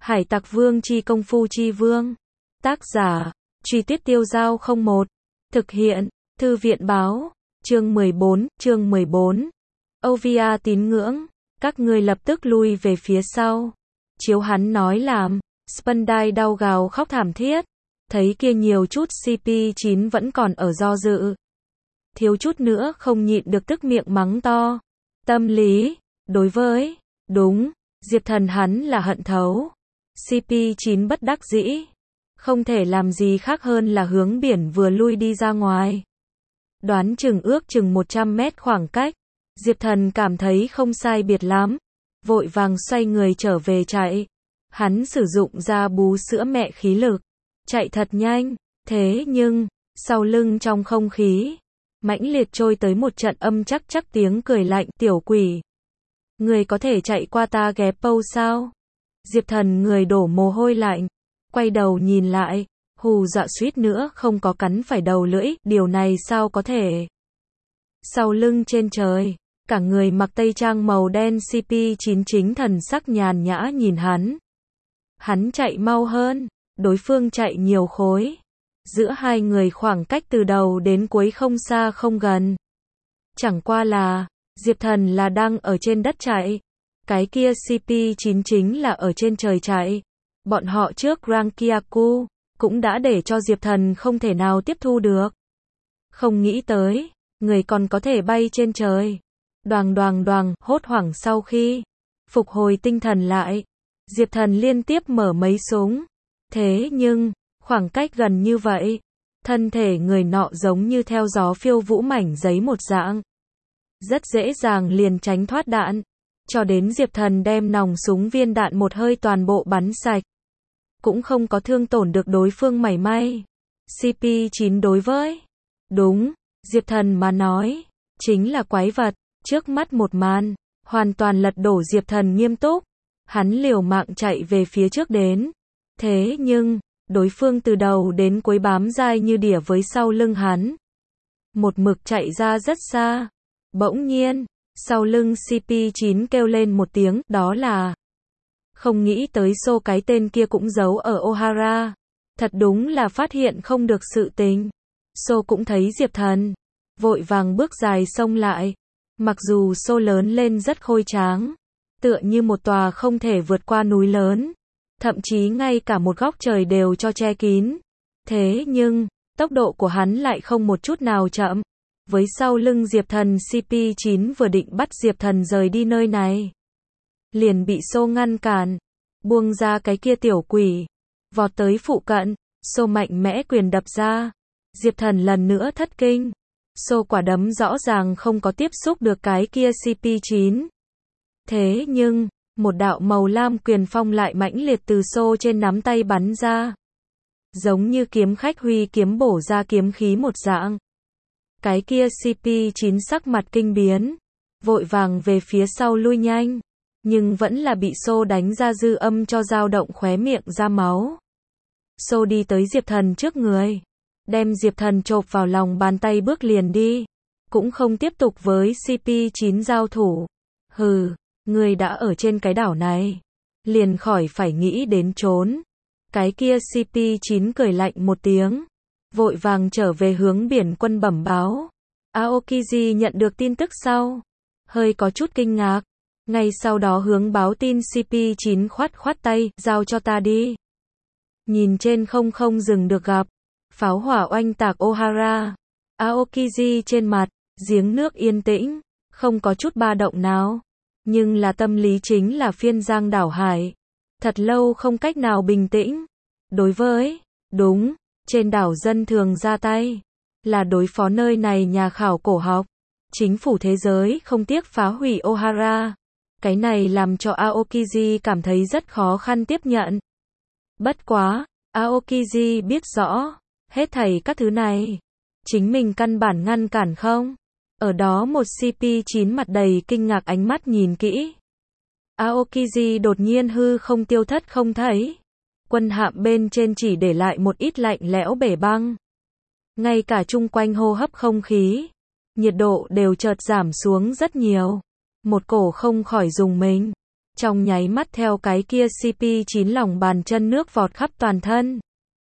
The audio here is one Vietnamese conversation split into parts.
Hải Tặc Vương chi công phu chi vương. Tác giả, Truy Tuyết Tiêu Dao 01. Thực hiện, Thư viện Báo. Chương 14. Ovia tín ngưỡng. Các ngươi lập tức lui về phía sau. Chiếu hắn nói làm. Spandai đau gào khóc thảm thiết. Thấy kia nhiều chút CP9 vẫn còn ở do dự. Thiếu chút nữa không nhịn được tức miệng mắng to. Tâm lý, đối với, đúng, Diệp Thần hắn là hận thấu. CP9 bất đắc dĩ. Không thể làm gì khác hơn là hướng biển vừa lui đi ra ngoài. Đoán ước chừng 100 mét khoảng cách. Diệp Thần cảm thấy không sai biệt lắm. Vội vàng xoay người trở về chạy. Hắn sử dụng ra bú sữa mẹ khí lực. Chạy thật nhanh. Thế nhưng, sau lưng trong không khí, mãnh liệt trôi tới một trận âm chắc tiếng cười lạnh. Tiểu quỷ, người có thể chạy qua ta ghé pâu sao? Diệp Thần người đổ mồ hôi lạnh. Quay đầu nhìn lại. Hù dọa suýt nữa không có cắn phải đầu lưỡi. Điều này sao có thể? Sau lưng trên trời, cả người mặc tây trang màu đen CP9 chính thần sắc nhàn nhã nhìn hắn. Hắn chạy mau hơn. Đối phương chạy nhiều khối. Giữa hai người khoảng cách từ đầu đến cuối không xa không gần. Chẳng qua là, Diệp Thần là đang ở trên đất chạy. Cái kia CP9 chính là ở trên trời chạy. Bọn họ trước Rankiaku cũng đã để cho Diệp Thần không thể nào tiếp thu được. Không nghĩ tới, người còn có thể bay trên trời. Đoàng, hốt hoảng sau khi phục hồi tinh thần lại, Diệp Thần liên tiếp mở mấy súng. Thế nhưng, khoảng cách gần như vậy, thân thể người nọ giống như theo gió phiêu vũ mảnh giấy một dạng. Rất dễ dàng liền tránh thoát đạn. Cho đến Diệp Thần đem nòng súng viên đạn một hơi toàn bộ bắn sạch. Cũng không có thương tổn được đối phương mảy may. CP9 đối với, đúng, Diệp Thần mà nói, chính là quái vật. Trước mắt một màn, hoàn toàn lật đổ Diệp Thần nghiêm túc. Hắn liều mạng chạy về phía trước đến. Thế nhưng, đối phương từ đầu đến cuối bám dai như đỉa với sau lưng hắn. Một mực chạy ra rất xa. Bỗng nhiên, sau lưng CP9 kêu lên một tiếng, đó là không nghĩ tới Sô cái tên kia cũng giấu ở Ohara. Thật đúng là phát hiện không được sự tình. Sô cũng thấy Diệp Thần. Vội vàng bước dài xông lại. Mặc dù Sô lớn lên rất khôi tráng. Tựa như một tòa không thể vượt qua núi lớn. Thậm chí ngay cả một góc trời đều cho che kín. Thế nhưng, tốc độ của hắn lại không một chút nào chậm. Với sau lưng Diệp Thần CP9 vừa định bắt Diệp Thần rời đi nơi này. Liền bị Sô ngăn cản. Buông ra cái kia tiểu quỷ. Vọt tới phụ cận. Sô mạnh mẽ quyền đập ra. Diệp Thần lần nữa thất kinh. Sô quả đấm rõ ràng không có tiếp xúc được cái kia CP9. Thế nhưng, một đạo màu lam quyền phong lại mãnh liệt từ Sô trên nắm tay bắn ra. Giống như kiếm khách huy kiếm bổ ra kiếm khí một dạng. Cái kia CP9 sắc mặt kinh biến. Vội vàng về phía sau lui nhanh. Nhưng vẫn là bị Sô đánh ra dư âm cho dao động khóe miệng ra máu. Sô đi tới Diệp Thần trước người. Đem Diệp Thần chộp vào lòng bàn tay bước liền đi. Cũng không tiếp tục với CP9 giao thủ. Hừ, người đã ở trên cái đảo này. Liền khỏi phải nghĩ đến trốn. Cái kia CP9 cười lạnh một tiếng. Vội vàng trở về hướng biển quân bẩm báo. Aokiji nhận được tin tức sau. Hơi có chút kinh ngạc. Ngay sau đó hướng báo tin CP9 khoát tay, giao cho ta đi. Nhìn trên không dừng được gặp. Pháo hỏa oanh tạc Ohara. Aokiji trên mặt, giếng nước yên tĩnh, không có chút ba động nào. Nhưng là tâm lý chính là phiên giang đảo hải. Thật lâu không cách nào bình tĩnh. Đối với, đúng, trên đảo dân thường ra tay. Là đối phó nơi này nhà khảo cổ học. Chính phủ thế giới không tiếc phá hủy Ohara. Cái này làm cho Aokiji cảm thấy rất khó khăn tiếp nhận. Bất quá, Aokiji biết rõ, hết thảy các thứ này, chính mình căn bản ngăn cản không. Ở đó một CP9 mặt đầy kinh ngạc ánh mắt nhìn kỹ. Aokiji đột nhiên hư không tiêu thất không thấy. Quân hạm bên trên chỉ để lại một ít lạnh lẽo bể băng. Ngay cả chung quanh hô hấp không khí, nhiệt độ đều chợt giảm xuống rất nhiều. Một cổ không khỏi rùng mình. Trong nháy mắt theo cái kia CP9 lòng bàn chân nước vọt khắp toàn thân.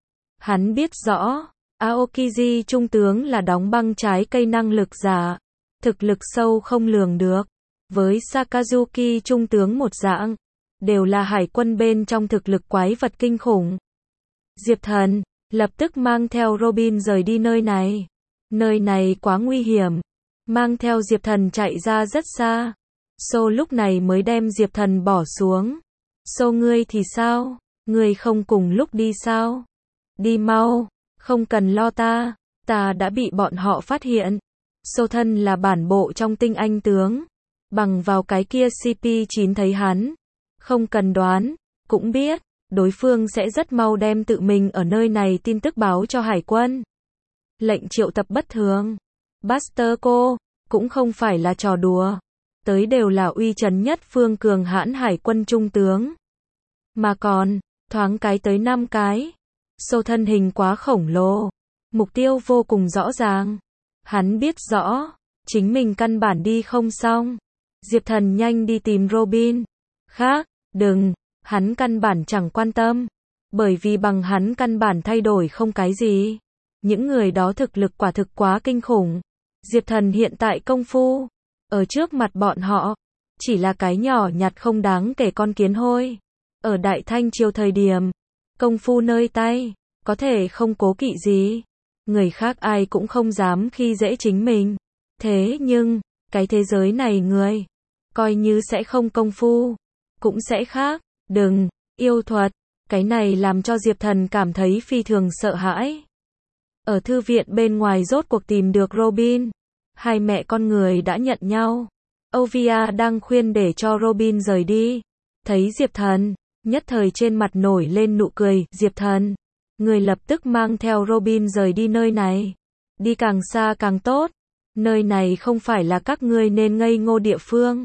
Hắn biết rõ, Aokiji trung tướng là đóng băng trái cây năng lực giả, thực lực sâu không lường được. Với Sakazuki trung tướng một dạng, đều là hải quân bên trong thực lực quái vật kinh khủng. Diệp Thần lập tức mang theo Robin rời đi nơi này. Nơi này quá nguy hiểm. Mang theo Diệp Thần chạy ra rất xa. So lúc này mới đem Diệp Thần bỏ xuống. So ngươi thì sao? Ngươi không cùng lúc đi sao? Đi mau, không cần lo ta. Ta đã bị bọn họ phát hiện. So thân là bản bộ trong tinh anh tướng. Bằng vào cái kia CP9 thấy hắn. Không cần đoán, cũng biết, đối phương sẽ rất mau đem tự mình ở nơi này tin tức báo cho hải quân. Lệnh triệu tập bất thường. Buster cô, cũng không phải là trò đùa. Tới đều là uy chấn nhất phương cường hãn hải quân trung tướng. Mà còn, thoáng cái tới 5 cái. Sô thân hình quá khổng lồ. Mục tiêu vô cùng rõ ràng. Hắn biết rõ, chính mình căn bản đi không xong. Diệp Thần nhanh đi tìm Robin. Khác, đừng, hắn căn bản chẳng quan tâm. Bởi vì bằng hắn căn bản thay đổi không cái gì. Những người đó thực lực quả thực quá kinh khủng. Diệp Thần hiện tại công phu, ở trước mặt bọn họ, chỉ là cái nhỏ nhặt không đáng kể con kiến hôi. Ở Đại Thanh Triều thời điểm, công phu nơi tay, có thể không cố kỵ gì. Người khác ai cũng không dám khi dễ chính mình. Thế nhưng, cái thế giới này người, coi như sẽ không công phu, cũng sẽ khác. Đừng, yêu thuật, cái này làm cho Diệp Thần cảm thấy phi thường sợ hãi. Ở thư viện bên ngoài rốt cuộc tìm được Robin. Hai mẹ con người đã nhận nhau. Ovia đang khuyên để cho Robin rời đi. Thấy Diệp Thần, nhất thời trên mặt nổi lên nụ cười. Diệp Thần, người lập tức mang theo Robin rời đi nơi này. Đi càng xa càng tốt. Nơi này không phải là các ngươi nên ngây ngô địa phương.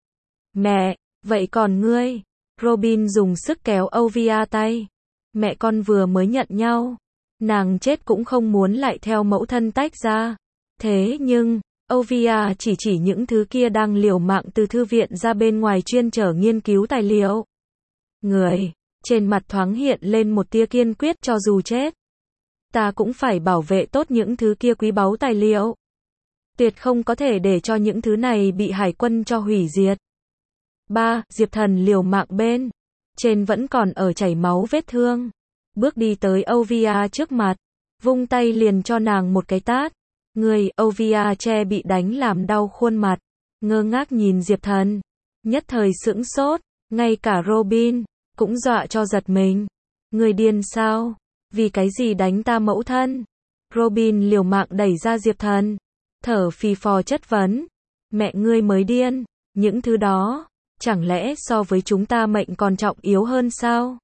Mẹ, vậy còn ngươi? Robin dùng sức kéo Ovia tay. Mẹ con vừa mới nhận nhau. Nàng chết cũng không muốn lại theo mẫu thân tách ra. Thế nhưng, Ovia chỉ những thứ kia đang liều mạng từ thư viện ra bên ngoài chuyên trở nghiên cứu tài liệu. Người, trên mặt thoáng hiện lên một tia kiên quyết cho dù chết. Ta cũng phải bảo vệ tốt những thứ kia quý báu tài liệu. Tuyệt không có thể để cho những thứ này bị hải quân cho hủy diệt. 3. Diệp Thần liều mạng bên. Trên vẫn còn ở chảy máu vết thương. Bước đi tới Ovia trước mặt. Vung tay liền cho nàng một cái tát. Người, Ovia che bị đánh làm đau khuôn mặt. Ngơ ngác nhìn Diệp Thần. Nhất thời sững sốt. Ngay cả Robin, cũng dọa cho giật mình. Người điên sao? Vì cái gì đánh ta mẫu thân? Robin liều mạng đẩy ra Diệp Thần. Thở phì phò chất vấn. Mẹ ngươi mới điên. Những thứ đó, chẳng lẽ so với chúng ta mệnh còn trọng yếu hơn sao?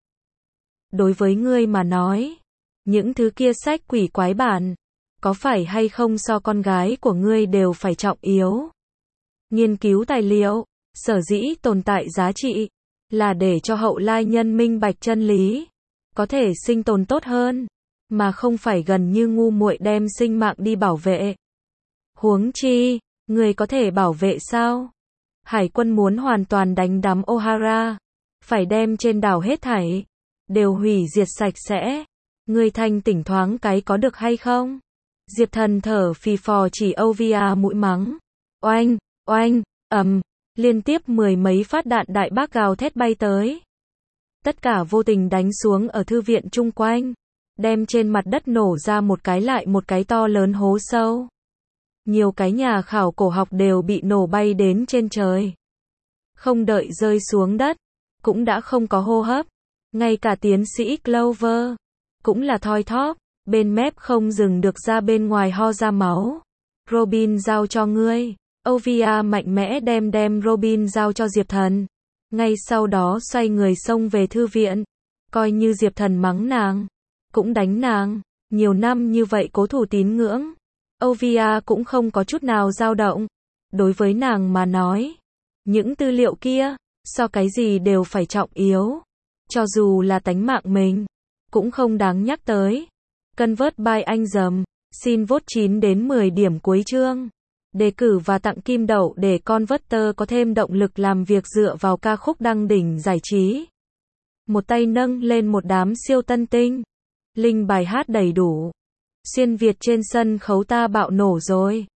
Đối với ngươi mà nói, những thứ kia sách quỷ quái bản, có phải hay không so con gái của ngươi đều phải trọng yếu? Nghiên cứu tài liệu, sở dĩ tồn tại giá trị, là để cho hậu lai nhân minh bạch chân lý, có thể sinh tồn tốt hơn, mà không phải gần như ngu muội đem sinh mạng đi bảo vệ. Huống chi, người có thể bảo vệ sao? Hải quân muốn hoàn toàn đánh đắm Ohara, phải đem trên đảo hết thảy đều hủy diệt sạch sẽ. Người thanh tỉnh thoáng cái có được hay không? Diệp Thần thở phì phò chỉ Ovia mũi mắng. Oanh, oanh, liên tiếp 10 mấy phát đạn đại bác gào thét bay tới. Tất cả vô tình đánh xuống ở thư viện chung quanh, đem trên mặt đất nổ ra một cái lại một cái to lớn hố sâu. Nhiều cái nhà khảo cổ học đều bị nổ bay đến trên trời. Không đợi rơi xuống đất, cũng đã không có hô hấp. Ngay cả tiến sĩ Clover, cũng là thoi thóp, bên mép không dừng được ra bên ngoài ho ra máu. Robin giao cho ngươi. Ovia mạnh mẽ đem Robin giao cho Diệp Thần. Ngay sau đó xoay người xông về thư viện. Coi như Diệp Thần mắng nàng, cũng đánh nàng. Nhiều năm như vậy cố thủ tín ngưỡng, Ovia cũng không có chút nào dao động. Đối với nàng mà nói, những tư liệu kia, so cái gì đều phải trọng yếu. Cho dù là tánh mạng mình, cũng không đáng nhắc tới. Convert by anh dầm, xin vote 9 đến 10 điểm cuối chương. đề cử và tặng kim đậu để Converter có thêm động lực làm việc dựa vào ca khúc đăng đỉnh giải trí. Một tay nâng lên một đám siêu tân tinh. Link bài hát đầy đủ. Xuyên Việt trên sân khấu ta bạo nổ rồi.